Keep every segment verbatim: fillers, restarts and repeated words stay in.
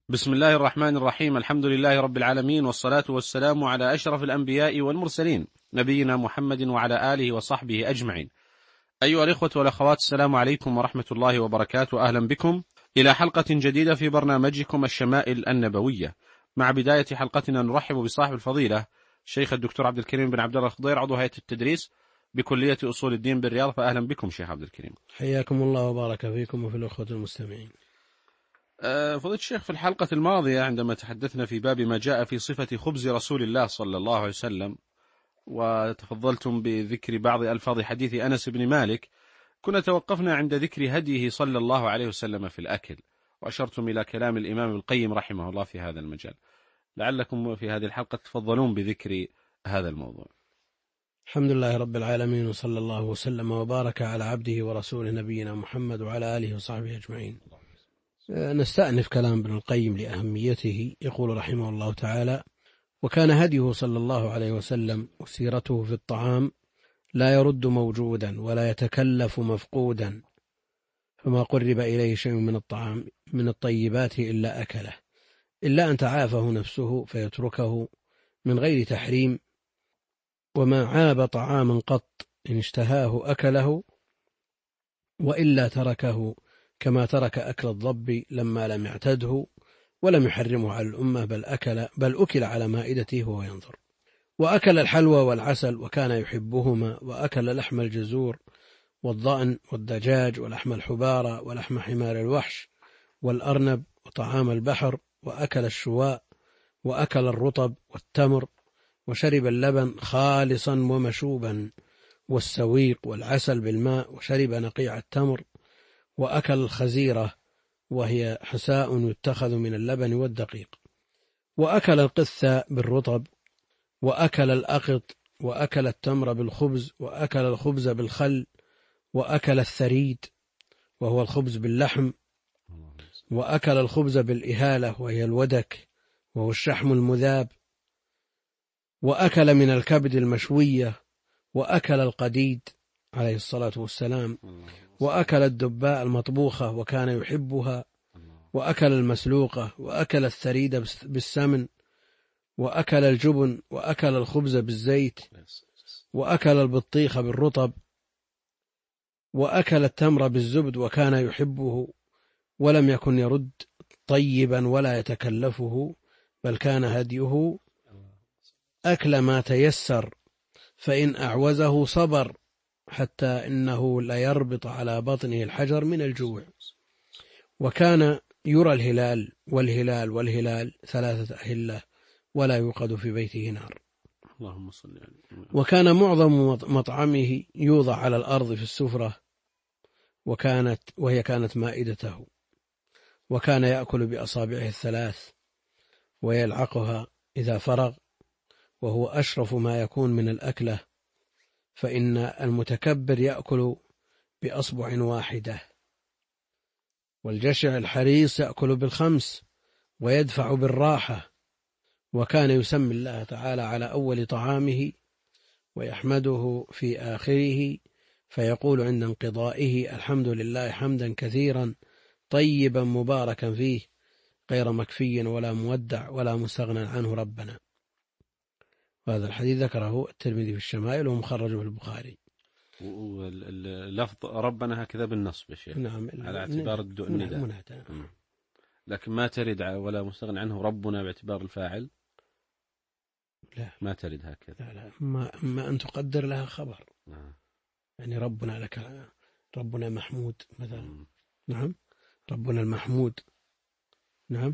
بسم الله الرحمن الرحيم. الحمد لله رب العالمين، والصلاة والسلام على أشرف الأنبياء والمرسلين، نبينا محمد وعلى آله وصحبه أجمعين. أيها الإخوة والأخوات، السلام عليكم ورحمة الله وبركاته. أهلا بكم إلى حلقة جديدة في برنامجكم الشمائل النبوية. مع بداية حلقتنا نرحب بصاحب الفضيلة الشيخ الدكتور عبد الكريم بن عبد الله الخضير، عضو هيئة التدريس بكلية أصول الدين بالرياض. فأهلا بكم شيخ عبد الكريم. حياكم الله وبارك فيكم وفي الأخوة المستمعين. فضيلة الشيخ، في الحلقة الماضية عندما تحدثنا في باب ما جاء في صفة خبز رسول الله صلى الله عليه وسلم، وتفضلتم بذكر بعض ألفاظ حديث أنس بن مالك، كنا توقفنا عند ذكر هديه صلى الله عليه وسلم في الأكل، وأشرتم إلى كلام الإمام ابن القيم رحمه الله في هذا المجال. لعلكم في هذه الحلقة تفضلون بذكر هذا الموضوع. الحمد لله رب العالمين، وصلى الله وسلم وبارك على عبده ورسوله نبينا محمد وعلى آله وصحبه أجمعين. نستأنف كلام ابن القيم لأهميته. يقول رحمه الله تعالى: وكان هديه صلى الله عليه وسلم وسيرته في الطعام لا يرد موجودا ولا يتكلف مفقودا، فما قرب إليه شيء من الطعام من الطيبات إلا أكله، إلا أن تعافه نفسه فيتركه من غير تحريم، وما عاب طعاما قط إن اشتهاه أكله، وإلا تركه كما ترك أكل الضب لما لم يعتده ولم يحرمه على الأمة، بل أكل, بل أكل على مائدته وهو ينظر. وأكل الحلوى والعسل وكان يحبهما، وأكل لحم الجزور والضأن والدجاج ولحم الحبارة ولحم حمار الوحش والأرنب وطعام البحر، وأكل الشواء وأكل الرطب والتمر، وشرب اللبن خالصا ومشوبا والسويق والعسل بالماء، وشرب نقيع التمر، وأكل الخزيرة وهي حساء يتخذ من اللبن والدقيق، وأكل القثة بالرطب، وأكل الأقط، وأكل التمر بالخبز، وأكل الخبز بالخل، وأكل الثريد وهو الخبز باللحم، وأكل الخبز بالإهالة وهي الودك وهو الشحم المذاب، وأكل من الكبد المشوية، وأكل القديد عليه الصلاة والسلام، وأكل الدباء المطبوخة وكان يحبها، وأكل المسلوقة، وأكل الثريد بالسمن، وأكل الجبن، وأكل الخبز بالزيت، وأكل البطيخ بالرطب، وأكل التمر بالزبد وكان يحبه، ولم يكن يرد طيبا ولا يتكلفه، بل كان هديه أكل ما تيسر، فإن أعوزه صبر حتى إنه لا يربط على بطنه الحجر من الجوع. وكان يرى الهلال والهلال والهلال ثلاثة أهلة ولا يوقد في بيته نار. اللهم صل عليه. وكان معظم مطعمه يوضع على الأرض في السفرة، وكانت وهي كانت مائدته، وكان يأكل بأصابعه الثلاث ويلعقها إذا فرغ، وهو أشرف ما يكون من الأكلة، فإن المتكبر يأكل بأصبع واحدة، والجشع الحريص يأكل بالخمس ويدفع بالراحة. وكان يسمي الله تعالى على أول طعامه ويحمده في آخره، فيقول عند انقضائه: الحمد لله حمدا كثيرا طيبا مباركا فيه، غير مكفي ولا مودع ولا مستغنى عنه ربنا. وهذا الحديث ذكره الترمذي في الشمائل ومخرجه في البخاري. واللفظ ربنا هكذا بالنصب يا شيخ، نعم، على اعتبار النداء، لكن ما ترد ولا مستغنى عنه ربنا باعتبار الفاعل. لا، ما ترد هكذا. لا لا، ما, ما أن تقدر لها خبر. نعم. يعني ربنا لك، ربنا محمود مثلا. مم. نعم، ربنا المحمود. نعم،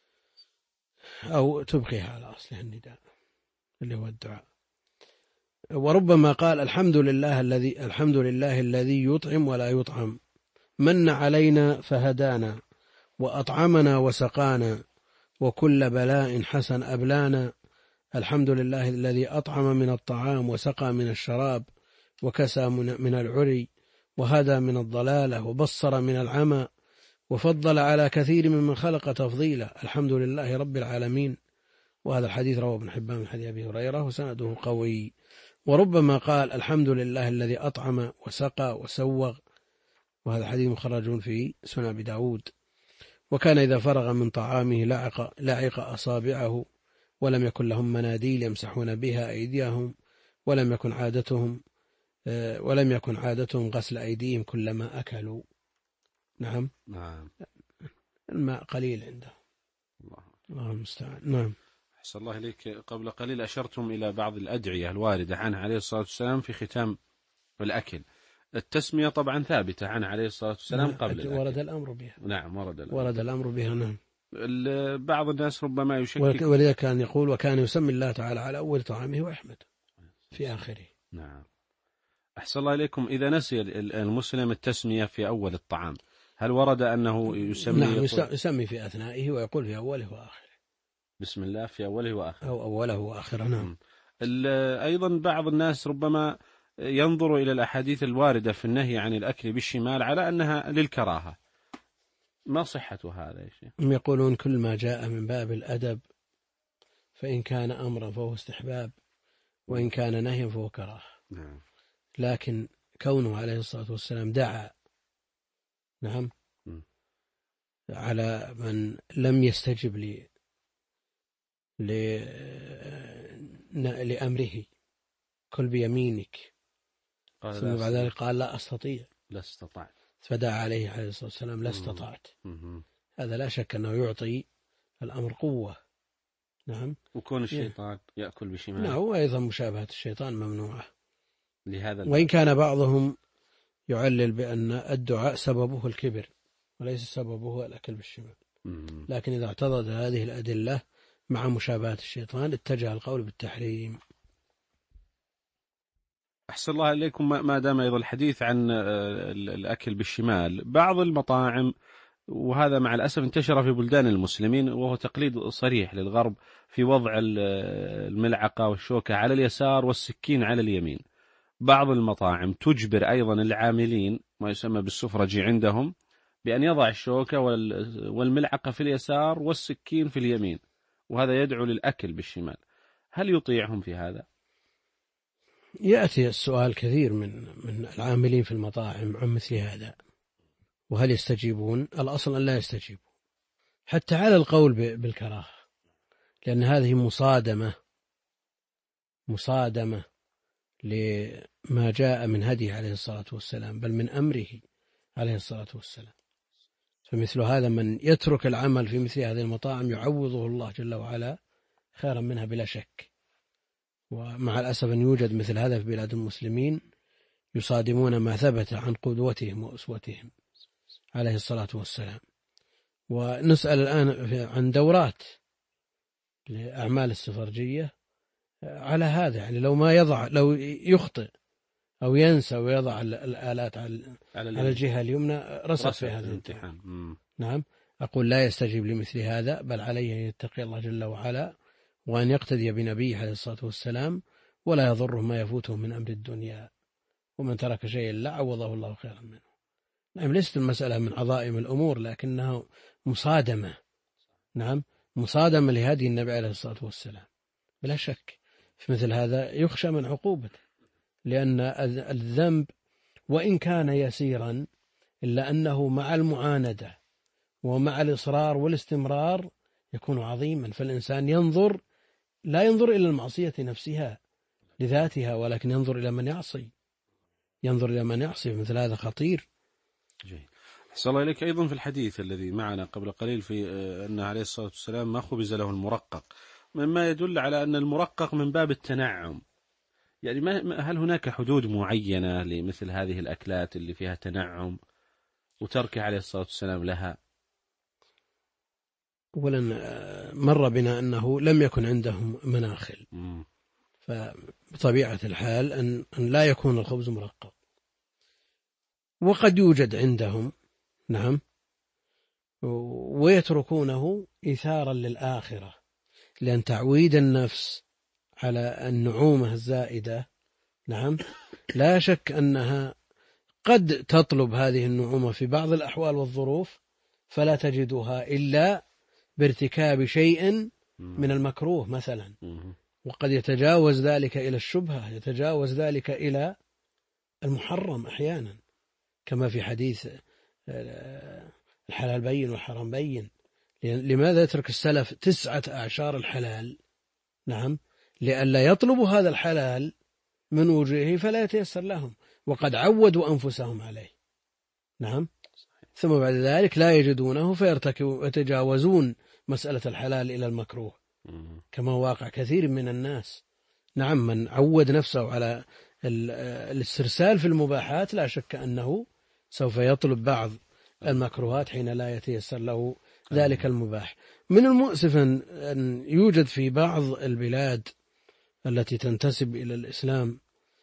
أو تبقيها على أصلها النداء اللي هو الدعاء. وربما قال: الحمد لله الذي الحمد لله الذي يطعم ولا يطعم، من علينا فهدانا، وأطعمنا وسقانا، وكل بلاء حسن أبلانا. الحمد لله الذي أطعم من الطعام وسقى من الشراب، وكسى من العري، وهدى من الضلالة، وبصر من العمى، وفضل على كثير ممن خلق تفضيلا. الحمد لله رب العالمين. وهذا الحديث رواه ابن حبان من حديث أبي هريرة وسنده قوي. وربما قال: الحمد لله الذي أطعم وسقى وسوغ، وهذا الحديث مخرج في سنن أبي داود. وكان إذا فرغ من طعامه لعق, لعق أصابعه، ولم يكن لهم مناديل يمسحون بها أيديهم، ولم يكن عادتهم ولم يكن عادتهم غسل أيديهم كلما أكلوا. نعم. نعم. الماء قليل عنده. الله, الله المستعان. نعم. أحسن الله إليك. قبل قليل أشرتم إلى بعض الأدعية الواردة عنه عليه الصلاة والسلام في ختام الأكل. التسمية طبعا ثابتة عنه عليه الصلاة والسلام قبل الأكل. ورد الأمر بها. نعم ورد الأمر, ورد الأمر بها. نعم. بعض الناس ربما يشكك، ولذا كان يقول وكان يسمي الله تعالى على أول طعامه ويحمد في آخره. نعم. أحسن الله إليكم. إذا نسي المسلم التسمية في أول الطعام، هل ورد أنه يسمي؟ نعم يسمي في أثنائه ويقول في أوله وآخره بسم الله في أوله وآخره أو أوله وآخره. نعم. أيضا بعض الناس ربما ينظر إلى الأحاديث الواردة في النهي عن الأكل بالشمال على أنها للكراهة، ما صحة هذا يا شيخ؟ يقولون كل ما جاء من باب الأدب فإن كان أمرا فهو استحباب، وإن كان نهيا فهو كراهة. نعم. لكن كونه عليه الصلاة والسلام دعا نعم م. على من لم يستجب لي ل... لأمره كل بيمينك، ثم بعد ذلك قال لا أستطيع، لا استطعت، فدعا عليه عليه الصلاة والسلام لا استطعت. هذا لا شك أنه يعطي الأمر قوة. نعم. وكون الشيطان يأكل بشماله. نعم. وأيضا مشابهة الشيطان ممنوعة لهذا. وإن كان بعضهم يعلل بأن الدعاء سببه الكبر وليس سببه الأكل بالشمال، لكن إذا اعتضد هذه الأدلة مع مشابهة الشيطان اتجه القول بالتحريم. أحسن الله إليكم. ما دام أيضا الحديث عن الأكل بالشمال، بعض المطاعم، وهذا مع الأسف انتشر في بلدان المسلمين، وهو تقليد صريح للغرب في وضع الملعقة والشوكة على اليسار والسكين على اليمين. بعض المطاعم تجبر أيضا العاملين ما يسمى بالسفرجي عندهم بأن يضع الشوكة والملعقة في اليسار والسكين في اليمين، وهذا يدعو للأكل بالشمال. هل يطيعهم في هذا؟ يأتي السؤال كثير من من العاملين في المطاعم عن مثل هذا، وهل يستجيبون؟ الأصل أن لا يستجيبوا حتى على القول بالكراهة، لأن هذه مصادمة مصادمة لما جاء من هديه عليه الصلاة والسلام، بل من أمره عليه الصلاة والسلام. فمثل هذا من يترك العمل في مثل هذه المطاعم يعوضه الله جل وعلا خيرا منها بلا شك. ومع الأسف أن يوجد مثل هذا في بلاد المسلمين يصادمون ما ثبت عن قدوتهم وأسوتهم عليه الصلاة والسلام. ونسأل الآن عن دورات لأعمال السفرجية على هذا، يعني لو ما يضع لو يخطئ أو ينسى ويضع الآلات على, على الجهة اليمنى رسخ في هذا الامتحان. نعم. أقول لا يستجيب لمثل هذا، بل عليه أن يتقي الله جل وعلا وأن يقتدي بنبيه عليه الصلاة والسلام، ولا يضره ما يفوته من أمر الدنيا، ومن ترك شيئا لا عوضه الله خيرا منه. نعم. ليست المسألة من عظائم الأمور، لكنها مصادمة. نعم. مصادمة لهدي النبي عليه الصلاة والسلام بلا شك. في مثل هذا يخشى من عقوبته، لأن الذنب وإن كان يسيرا إلا أنه مع المعاندة ومع الإصرار والاستمرار يكون عظيما. فالإنسان ينظر لا ينظر إلى المعصية نفسها لذاتها، ولكن ينظر إلى من يعصي ينظر إلى من يعصي مثل هذا خطير. جيد. أحسن الله إليك. أيضا في الحديث الذي معنا قبل قليل في أن عليه الصلاة والسلام ما خبز له المرقق، مما يدل على أن المرقق من باب التنعم. يعني ما هل هناك حدود معينة لمثل هذه الأكلات اللي فيها تنعم وترك عليه الصلاة والسلام لها؟ أولا مر بنا أنه لم يكن عندهم مناخل، فبطبيعة الحال أن لا يكون الخبز مرقق. وقد يوجد عندهم نعم ويتركونه إثارا للآخرة، لأن تعويد النفس على النعومة الزائدة نعم لا شك أنها قد تطلب هذه النعومة في بعض الأحوال والظروف، فلا تجدها إلا بارتكاب شيء من المكروه مثلا، وقد يتجاوز ذلك إلى الشبهة، يتجاوز ذلك إلى المحرم أحيانا، كما في حديث الحلال بين والحرام بين. لماذا يترك السلف تسعة أعشار الحلال؟ نعم، لئلا يطلبوا هذا الحلال من وجهه فلا يتيسر لهم، وقد عودوا أنفسهم عليه. نعم. ثم بعد ذلك لا يجدونه فيرتكبوا يتجاوزون مسألة الحلال إلى المكروه، كما واقع كثير من الناس. نعم، من عود نفسه على الاسترسال في المباحات لا شك أنه سوف يطلب بعض المكروهات حين لا يتيسر له ذلك المباح. من المؤسف أن يوجد في بعض البلاد التي تنتسب إلى الإسلام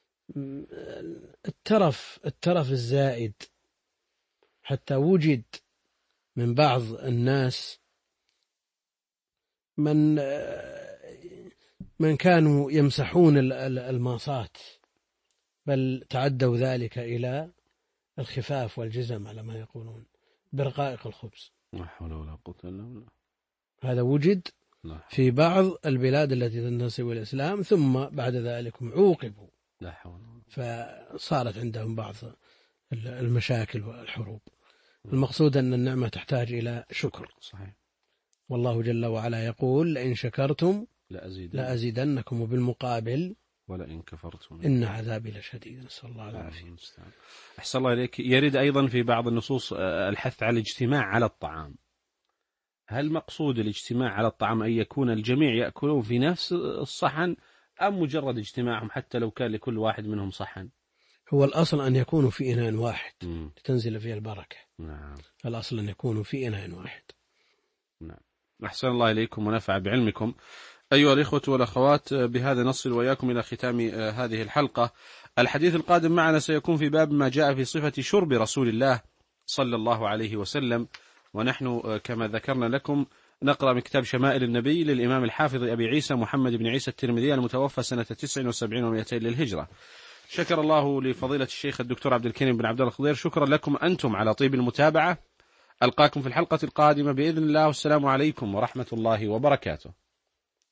الترف الترف الزائد، حتى وجد من بعض الناس من من كانوا يمسحون الماصات، بل تعدوا ذلك إلى الخفاف والجزم على ما يقولون برقائق الخبز. لا حول ولا قوة إلا بالله. هذا وجد في بعض البلاد التي تنتسب إلى الإسلام، ثم بعد ذلك عوقبوا، لا حول، فصارت عندهم بعض المشاكل والحروب. المقصود أن النعمة تحتاج إلى شكر. صحيح. والله جل وعلا يقول: لئن شكرتم لأزيدن. لأزيدنكم، وبالمقابل ولئن كفرتم إن عذابي لشديد. نسأل الله العافية. أحسن الله إليك. يرد أيضا في بعض النصوص الحث على الاجتماع على الطعام. هل مقصود الاجتماع على الطعام أن يكون الجميع يأكلون في نفس الصحن، أم مجرد اجتماعهم حتى لو كان لكل واحد منهم صحن؟ هو الأصل أن يكونوا في إناء واحد م. لتنزل فيه البركة. نعم. الأصل أن يكونوا في إناء واحد. نعم. أحسن الله إليكم ونفع بعلمكم. أيها الإخوة والأخوات، بهذا نصل وإياكم إلى ختام هذه الحلقة. الحديث القادم معنا سيكون في باب ما جاء في صفة شرب رسول الله صلى الله عليه وسلم، ونحن كما ذكرنا لكم نقرأ من كتاب شمائل النبي للإمام الحافظ أبي عيسى محمد بن عيسى الترمذي المتوفى سنة تسع وسبعين ومئتين للهجرة. شكر الله لفضيلة الشيخ الدكتور عبد الكريم بن عبد الله الخضير. شكرا لكم أنتم على طيب المتابعة. ألقاكم في الحلقة القادمة بإذن الله، والسلام عليكم ورحمة الله وبركاته.